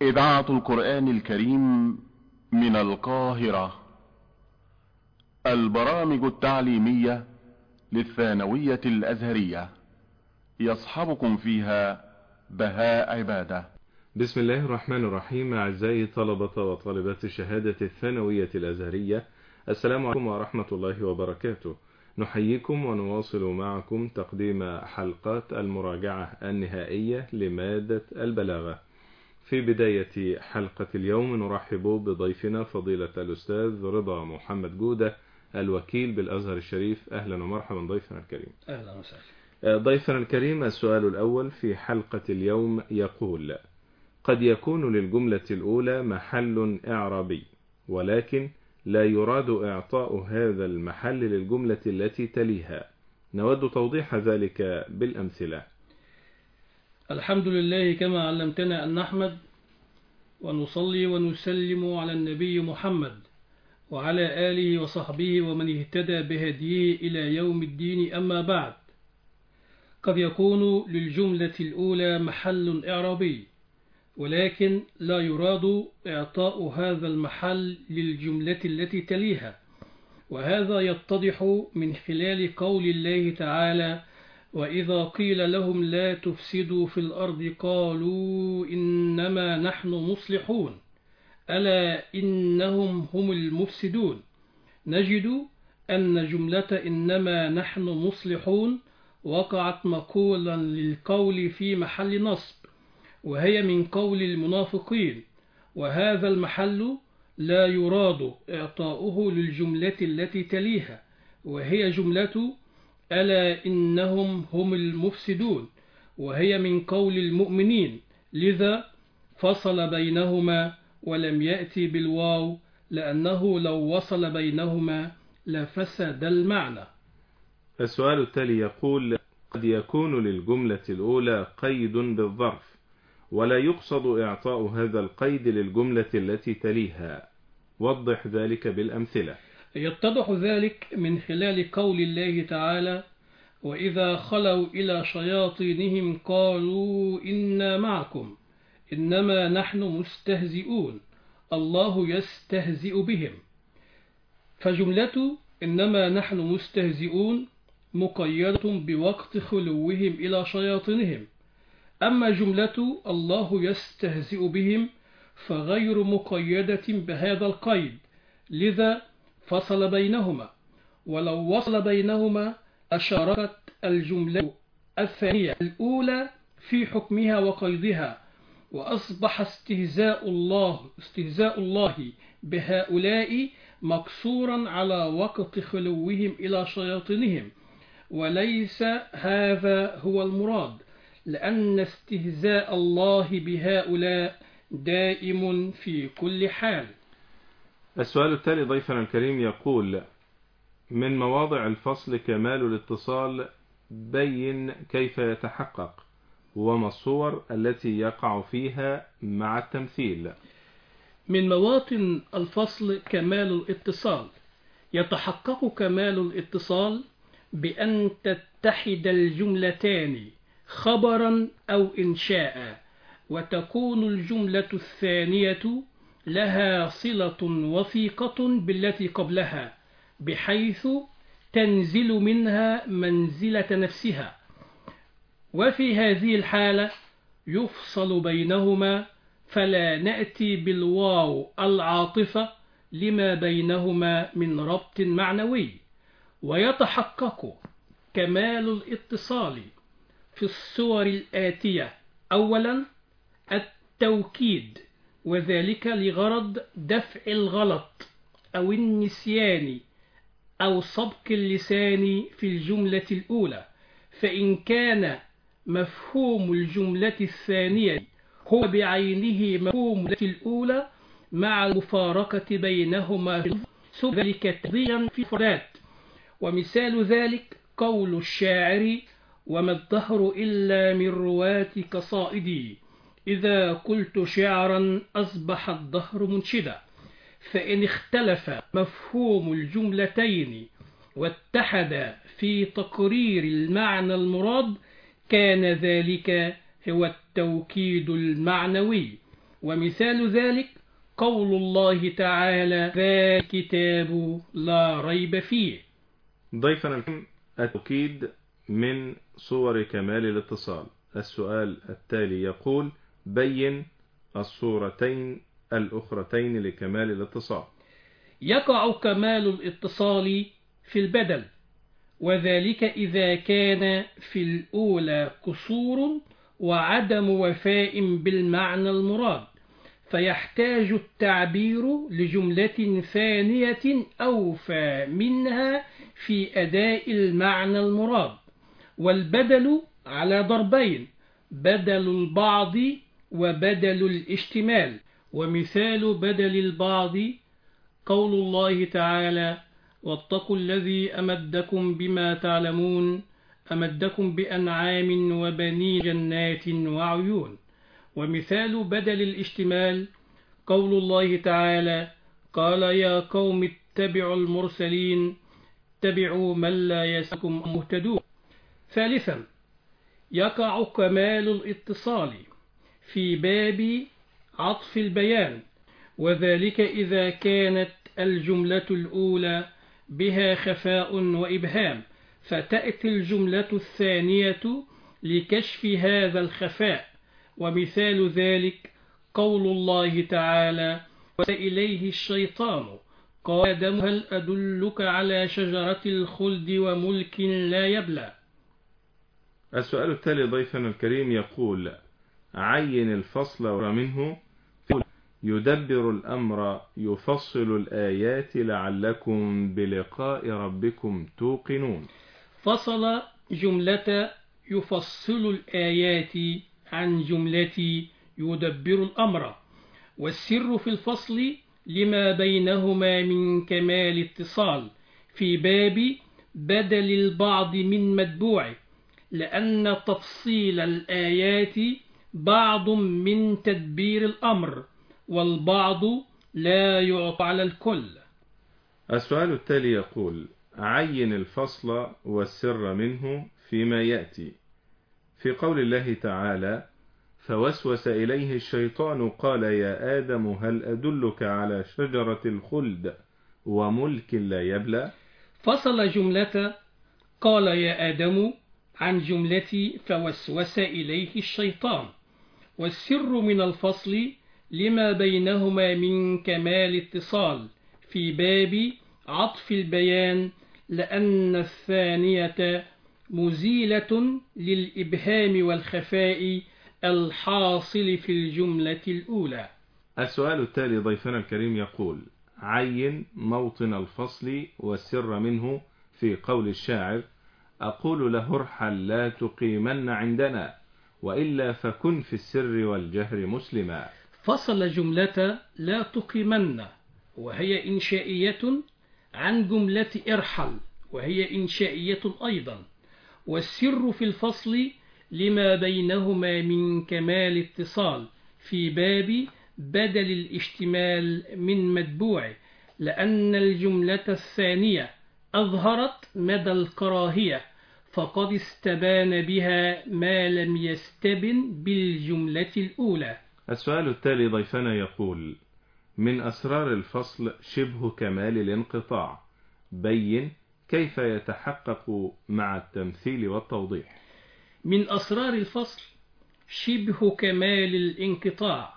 إذاعة القرآن الكريم من القاهرة. البرامج التعليمية للثانوية الأزهرية يصحبكم فيها بهاء عبادة. بسم الله الرحمن الرحيم. أعزائي طلبة وطالبات الشهادة الثانوية الأزهرية، السلام عليكم ورحمة الله وبركاته. نحييكم ونواصل معكم تقديم حلقات المراجعة النهائية لمادة البلاغة. في بداية حلقة اليوم نرحب بضيفنا فضيلة الأستاذ رضا محمد جودة، الوكيل بالأزهر الشريف. أهلا ومرحبا ضيفنا الكريم. أهلا وسهلا. ضيفنا الكريم، السؤال الأول في حلقة اليوم يقول: قد يكون للجملة الأولى محل إعرابي، ولكن لا يراد إعطاء هذا المحل للجملة التي تليها. نود توضيح ذلك بالأمثلة. الحمد لله كما علمتنا أن نحمد ونصلي ونسلم على النبي محمد وعلى آله وصحبه ومن اهتدى بهديه إلى يوم الدين. أما بعد، قد يكون للجملة الأولى محل إعرابي، ولكن لا يراد إعطاء هذا المحل للجملة التي تليها، وهذا يتضح من خلال قول الله تعالى: وإذا قيل لهم لا تفسدوا في الأرض قالوا إنما نحن مصلحون ألا إنهم هم المفسدون. نجد أن جملة إنما نحن مصلحون وقعت مقولا للقول في محل نصب، وهي من قول المنافقين، وهذا المحل لا يراد إعطاؤه للجملة التي تليها، وهي جملة ألا إنهم هم المفسدون، وهي من قول المؤمنين، لذا فصل بينهما ولم يأتي بالواو، لأنه لو وصل بينهما لفسد المعنى. السؤال التالي يقول: قد يكون للجملة الأولى قيد بالظرف، ولا يقصد إعطاء هذا القيد للجملة التي تليها. وضح ذلك بالأمثلة. يتضح ذلك من خلال قول الله تعالى: وإذا خلوا إلى شياطينهم قالوا إنا معكم إنما نحن مستهزئون الله يستهزئ بهم. فجملة إنما نحن مستهزئون مقيدة بوقت خلوهم إلى شياطينهم، أما جملة الله يستهزئ بهم فغير مقيدة بهذا القيد، لذا فصل بينهما، ولو وصل بينهما أشاركت الجملة الثانية الأولى في حكمها وقيدها، وأصبح استهزاء الله بهؤلاء مقصورا على وقت خلوهم إلى شياطينهم، وليس هذا هو المراد، لأن استهزاء الله بهؤلاء دائم في كل حال. السؤال التالي ضيفنا الكريم يقول: من مواضع الفصل كمال الاتصال، بين كيف يتحقق، وما الصور التي يقع فيها مع التمثيل. من مواطن الفصل كمال الاتصال. يتحقق كمال الاتصال بأن تتحد الجملتان خبرا أو إنشاء، وتكون الجملة الثانية لها صلة وثيقة بالتي قبلها، بحيث تنزل منها منزلة نفسها، وفي هذه الحالة يفصل بينهما، فلا نأتي بالواو العاطفة لما بينهما من ربط معنوي. ويتحقق كمال الاتصال في الصور الآتية: أولا التوكيد، وذلك لغرض دفع الغلط أو النسيان أو سبق اللسان في الجملة الأولى، فإن كان مفهوم الجملة الثانية هو بعينه مفهوم الجملة الأولى مع المفارقة بينهما ذلك تقضيا في فرات. ومثال ذلك قول الشاعر: وما الدهر إلا من رواة قصائدي إذا قلت شعرا أصبح الدهر منشدا. فإن اختلف مفهوم الجملتين واتحد في تقرير المعنى المراد كان ذلك هو التوكيد المعنوي. ومثال ذلك قول الله تعالى ذلك الكتاب لا ريب فيه. ضيفنا الكريم، التوكيد من صور كمال الاتصال. السؤال التالي يقول: بين الصورتين الأخرتين لكمال الاتصال. يقع كمال الاتصال في البدل، وذلك إذا كان في الأولى قصور وعدم وفاء بالمعنى المراد، فيحتاج التعبير لجملة ثانية أوفى منها في أداء المعنى المراد. والبدل على ضربين: بدل البعض وبدل الاشتمال. ومثال بدل البعض قول الله تعالى واتقوا الذي أمدكم بما تعلمون أمدكم بأنعام وبنين جنات وعيون. ومثال بدل الاشتمال قول الله تعالى قال يا قوم اتبعوا المرسلين اتبعوا من لا يسكم مهتدون. ثالثا، يقع كمال الاتصال في باب عطف البيان، وذلك إذا كانت الجملة الأولى بها خفاء وإبهام، فتأتي الجملة الثانية لكشف هذا الخفاء. ومثال ذلك قول الله تعالى وإليه الشيطان قال آدم هل أدلك على شجرة الخلد وملك لا يبلى. السؤال التالي ضيفنا الكريم يقول: عين الفصل منه يدبر الأمر يفصل الآيات لعلكم بلقاء ربكم توقنون. فصل جملة يفصل الآيات عن جملة يدبر الأمر، والسر في الفصل لما بينهما من كمال اتصال في باب بدل البعض من متبوعه، لأن تفصيل الآيات بعض من تدبير الأمر، والبعض لا يعطى على الكل. السؤال التالي يقول: عين الفصل والسر منه فيما يأتي في قول الله تعالى فوسوس إليه الشيطان قال يا آدم هل أدلك على شجرة الخلد وملك لا يبلى. فصل جملة قال يا آدم عن جملة فوسوس إليه الشيطان، والسر من الفصل لما بينهما من كمال اتصال في باب عطف البيان، لأن الثانية مزيلة للإبهام والخفاء الحاصل في الجملة الأولى. السؤال التالي ضيفنا الكريم يقول: عين موطن الفصل والسر منه في قول الشاعر أقول له ارحل لا تقيمن عندنا وإلا فكن في السر والجهر مسلما. فصل جملة لا تقيمن وهي إنشائية عن جملة ارحل وهي إنشائية أيضا، والسر في الفصل لما بينهما من كمال اتصال في باب بدل الاشتمال من متبوعه، لأن الجملة الثانية أظهرت مدى الكراهية، فقد استبان بها ما لم يستبن بالجملة الأولى. السؤال التالي ضيفنا يقول: من أسرار الفصل شبه كمال الانقطاع، بين كيف يتحقق مع التمثيل والتوضيح. من أسرار الفصل شبه كمال الانقطاع،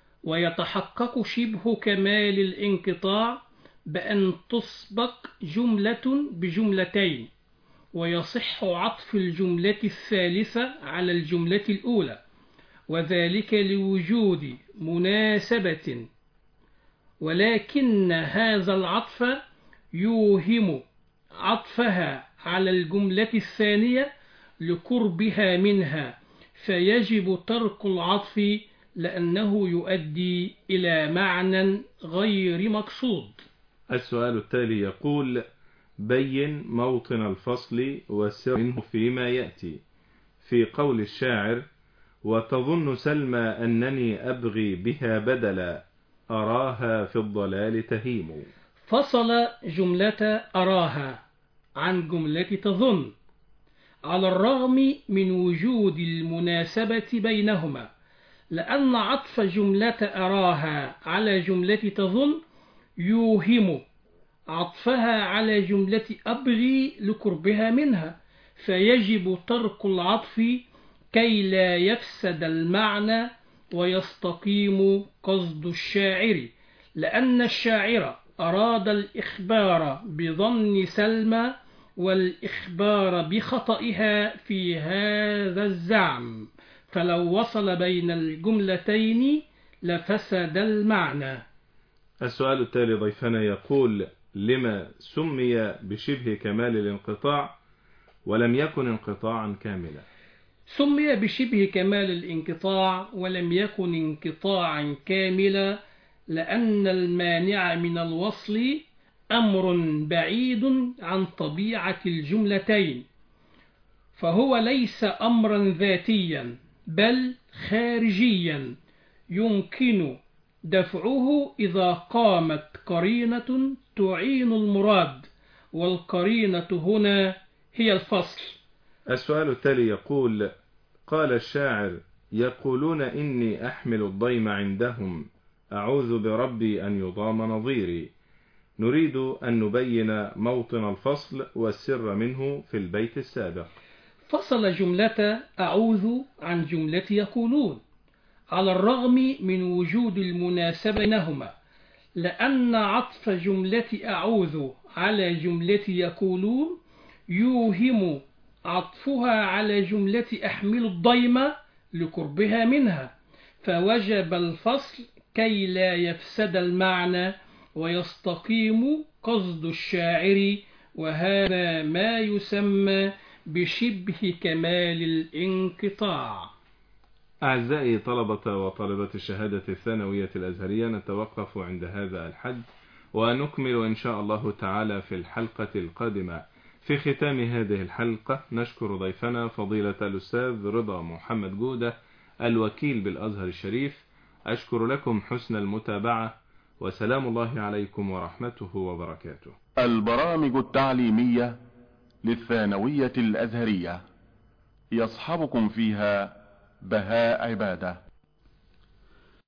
ويتحقق شبه كمال الانقطاع بأن تسبق جملة بجملتين، ويصح عطف الجملة الثالثة على الجملة الأولى، وذلك لوجود مناسبة، ولكن هذا العطف يوهم عطفها على الجملة الثانية لقربها منها، فيجب ترك العطف لأنه يؤدي إلى معنى غير مقصود. السؤال التالي يقول: بين موطن الفصل والسر منه فيما يأتي في قول الشاعر وتظن سلمى أنني أبغي بها بدلا أراها في الضلال تهيم. فصل جملة أراها عن جملة تظن على الرغم من وجود المناسبة بينهما، لأن عطف جملة أراها على جملة تظن يوهم عطفها على جملة أبغي لقربها منها، فيجب ترك العطف كي لا يفسد المعنى ويستقيم قصد الشاعر، لأن الشاعر أراد الإخبار بظن سلمى والإخبار بخطئها في هذا الزعم، فلو وصل بين الجملتين لفسد المعنى. السؤال التالي ضيفنا يقول: لما سمي بشبه كمال الانقطاع ولم يكن انقطاعا كاملا؟ سمي بشبه كمال الانقطاع ولم يكن انقطاعا كاملا لأن المانع من الوصل أمر بعيد عن طبيعة الجملتين، فهو ليس أمرا ذاتيا بل خارجيا يمكن دفعه إذا قامت قرينة تعين المراد، والقرينة هنا هي الفصل. السؤال التالي يقول: قال الشاعر: يقولون إني أحمل الضيم عندهم، أعوذ بربي أن يضام نظيري. نريد أن نبين موطن الفصل والسر منه في البيت السابق. فصل جملة أعوذ عن جملة يقولون على الرغم من وجود المناسبة بينهما، لأن عطف جملة أعوذ على جملة يقولون يوهم عطفها على جملة أحمل الضيم لقربها منها، فوجب الفصل كي لا يفسد المعنى ويستقيم قصد الشاعر، وهذا ما يسمى بشبه كمال الانقطاع. أعزائي طلبة وطالبات الشهادة الثانوية الأزهرية، نتوقف عند هذا الحد ونكمل إن شاء الله تعالى في الحلقة القادمة. في ختام هذه الحلقة نشكر ضيفنا فضيلة الأستاذ رضا محمد جودة الوكيل بالأزهر الشريف. أشكر لكم حسن المتابعة، وسلام الله عليكم ورحمته وبركاته. البرامج التعليمية للثانوية الأزهرية يصحبكم فيها بهاء عبادة.